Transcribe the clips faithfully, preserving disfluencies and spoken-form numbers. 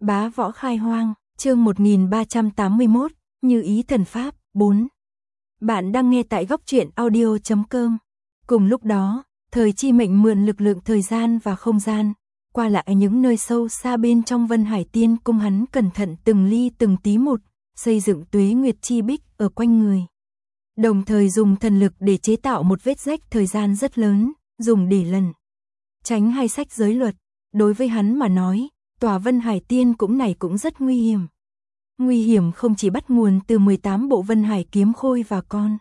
Bá võ khai hoang, chương một nghìn ba trăm tám mươi mốt, như ý thần pháp, bốn. Bạn đang nghe tại góc truyện audio chấm com. Cùng lúc đó, Thời Chi Mệnh mượn lực lượng thời gian và không gian, qua lại những nơi sâu xa bên trong Vân Hải Tiên Cung, hắn cẩn thận từng ly từng tí một, xây dựng tuế nguyệt chi bích ở quanh người. Đồng thời dùng thần lực để chế tạo một vết rách thời gian rất lớn, dùng để lần tránh hai sách giới luật. Đối với hắn mà nói, tòa Vân Hải Tiên Cung này cũng rất nguy hiểm. Nguy hiểm không chỉ bắt nguồn từ mười tám bộ Vân Hải kiếm khôi và con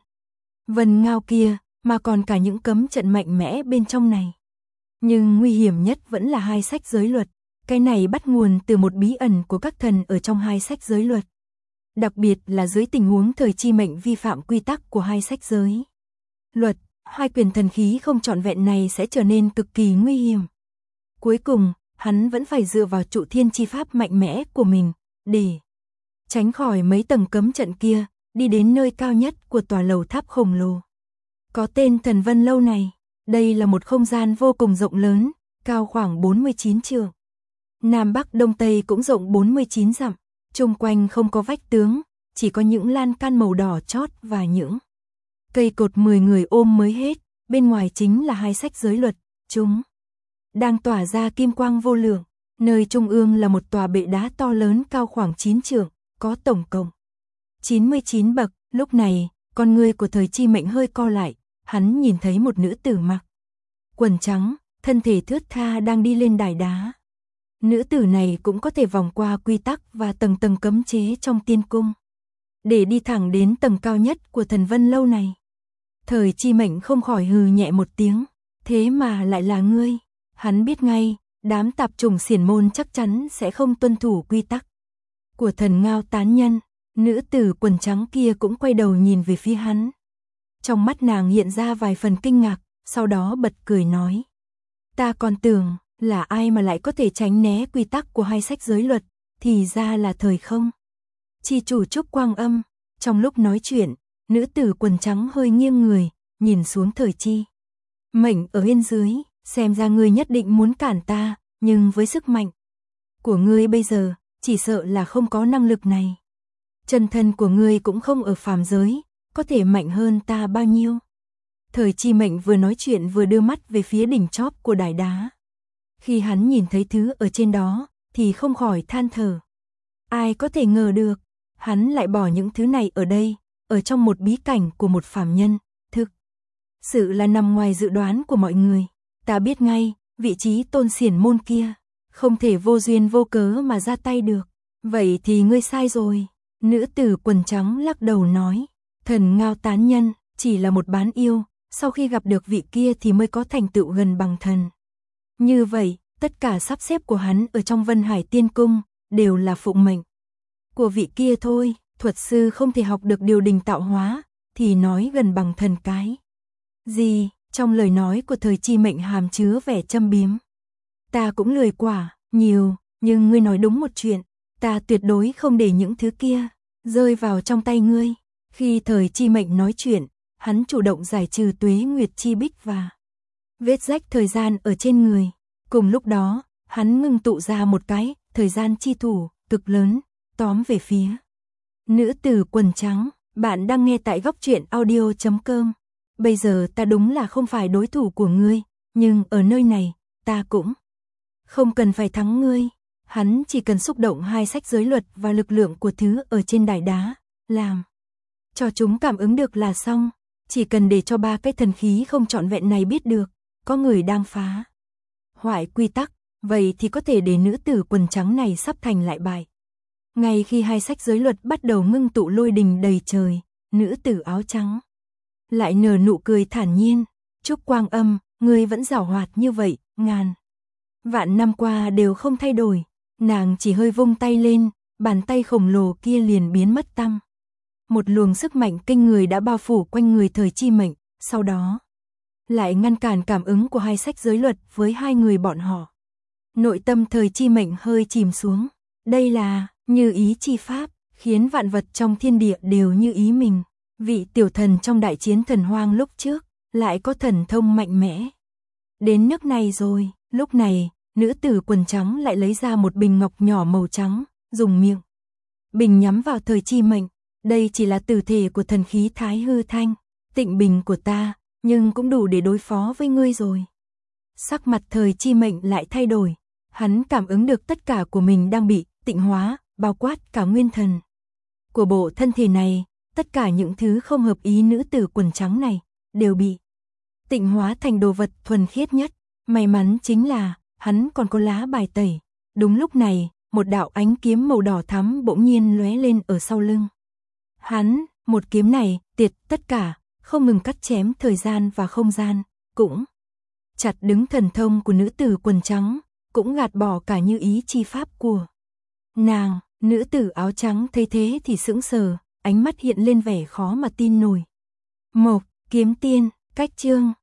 Vân Ngao kia, mà còn cả những cấm trận mạnh mẽ bên trong này. Nhưng nguy hiểm nhất vẫn là hai sách giới luật. Cái này bắt nguồn từ một bí ẩn của các thần ở trong hai sách giới luật. Đặc biệt là dưới tình huống Thời Chi Mệnh vi phạm quy tắc của hai sách giới luật, hai quyền thần khí không trọn vẹn này sẽ trở nên cực kỳ nguy hiểm. Cuối cùng, hắn vẫn phải dựa vào trụ thiên chi pháp mạnh mẽ của mình, để tránh khỏi mấy tầng cấm trận kia, đi đến nơi cao nhất của tòa lầu tháp khổng lồ có tên Thần Vân Lâu này. Đây là một không gian vô cùng rộng lớn, cao khoảng bốn mươi chín trượng. Nam Bắc Đông Tây cũng rộng bốn mươi chín dặm, chung quanh không có vách tường, chỉ có những lan can màu đỏ chót và những cây cột mười người ôm mới hết, bên ngoài chính là hai sách giới luật, chúng đang tỏa ra kim quang vô lượng. Nơi trung ương là một tòa bệ đá to lớn cao khoảng chín trượng, có tổng cộng chín mươi chín bậc. Lúc này, con ngươi của Thời Chi Mệnh hơi co lại, hắn nhìn thấy một nữ tử mặc quần trắng, thân thể thướt tha đang đi lên đài đá. Nữ tử này cũng có thể vòng qua quy tắc và tầng tầng cấm chế trong tiên cung, để đi thẳng đến tầng cao nhất của Thần Vân Lâu này. Thời Chi Mệnh không khỏi hừ nhẹ một tiếng, thế mà lại là ngươi. Hắn biết ngay, đám tạp chủng xiển môn chắc chắn sẽ không tuân thủ quy tắc của Thần Ngao tán nhân. Nữ tử quần trắng kia cũng quay đầu nhìn về phía hắn. Trong mắt nàng hiện ra vài phần kinh ngạc, sau đó bật cười nói: ta còn tưởng là ai mà lại có thể tránh né quy tắc của hai sách giới luật, thì ra là Thời không chi chủ Trúc Quang Âm. Trong lúc nói chuyện, nữ tử quần trắng hơi nghiêng người, nhìn xuống Thời Chi Mệnh ở bên dưới, xem ra ngươi nhất định muốn cản ta, nhưng với sức mạnh của ngươi bây giờ, chỉ sợ là không có năng lực này. Chân thân của ngươi cũng không ở phàm giới, có thể mạnh hơn ta bao nhiêu? Thời Chi Mệnh vừa nói chuyện vừa đưa mắt về phía đỉnh chóp của đài đá. Khi hắn nhìn thấy thứ ở trên đó, thì không khỏi than thở. Ai có thể ngờ được, hắn lại bỏ những thứ này ở đây, ở trong một bí cảnh của một phàm nhân, thực sự là nằm ngoài dự đoán của mọi người. Ta biết ngay, vị trí tôn xiển môn kia, không thể vô duyên vô cớ mà ra tay được. Vậy thì ngươi sai rồi. Nữ tử quần trắng lắc đầu nói, Thần Ngao tán nhân chỉ là một bán yêu, sau khi gặp được vị kia thì mới có thành tựu gần bằng thần. Như vậy, tất cả sắp xếp của hắn ở trong Vân Hải Tiên Cung đều là phụng mệnh của vị kia thôi. Thuật sư không thể học được điều đình tạo hóa, thì nói gần bằng thần cái gì? Trong lời nói của Thời Chi Mệnh hàm chứa vẻ châm biếm. Ta cũng lười quả nhiều, nhưng ngươi nói đúng một chuyện, ta tuyệt đối không để những thứ kia rơi vào trong tay ngươi. Khi Thời Chi Mệnh nói chuyện, hắn chủ động giải trừ tuế nguyệt chi bích và vết rách thời gian ở trên người. Cùng lúc đó, hắn ngưng tụ ra một cái thời gian chi thủ cực lớn, tóm về phía nữ tử quần trắng. Bạn đang nghe tại góc truyện audio chấm com. Bây giờ ta đúng là không phải đối thủ của ngươi, nhưng ở nơi này, ta cũng không cần phải thắng ngươi. Hắn chỉ cần xúc động hai sách giới luật và lực lượng của thứ ở trên đài đá, làm cho chúng cảm ứng được là xong. Chỉ cần để cho ba cái thần khí không trọn vẹn này biết được, có người đang phá hoại quy tắc, vậy thì có thể để nữ tử quần trắng này sắp thành lại bại. Ngay khi hai sách giới luật bắt đầu ngưng tụ lôi đình đầy trời, nữ tử áo trắng lại nở nụ cười thản nhiên. Trúc Quang Âm, ngươi vẫn giảo hoạt như vậy, ngàn vạn năm qua đều không thay đổi. Nàng chỉ hơi vung tay lên, bàn tay khổng lồ kia liền biến mất tăm. Một luồng sức mạnh kinh người đã bao phủ quanh người Thời Chi Mệnh, sau đó lại ngăn cản cảm ứng của hai sách giới luật với hai người bọn họ. Nội tâm Thời Chi Mệnh hơi chìm xuống. Đây là như ý chi pháp, khiến vạn vật trong thiên địa đều như ý mình. Vị tiểu thần trong đại chiến thần hoang lúc trước, lại có thần thông mạnh mẽ đến nước này rồi. Lúc này, nữ tử quần trắng lại lấy ra một bình ngọc nhỏ màu trắng, dùng miệng bình nhắm vào Thời Chi Mệnh. Đây chỉ là tử thể của thần khí Thái Hư Thanh, Tịnh Bình của ta, nhưng cũng đủ để đối phó với ngươi rồi. Sắc mặt Thời Chi Mệnh lại thay đổi, hắn cảm ứng được tất cả của mình đang bị tịnh hóa, bao quát cả nguyên thần của bộ thân thể này, tất cả những thứ không hợp ý nữ tử quần trắng này đều bị tịnh hóa thành đồ vật thuần khiết nhất. May mắn chính là hắn còn có lá bài tẩy. Đúng lúc này, một đạo ánh kiếm màu đỏ thắm bỗng nhiên lóe lên ở sau lưng hắn. Một kiếm này tiệt tất cả, không ngừng cắt chém thời gian và không gian, cũng chặt đứng thần thông của nữ tử quần trắng, cũng gạt bỏ cả như ý chi pháp của nàng. Nữ tử áo trắng thấy thế thì sững sờ, ánh mắt hiện lên vẻ khó mà tin nổi. Mộc Kiếm Tiên, cách chương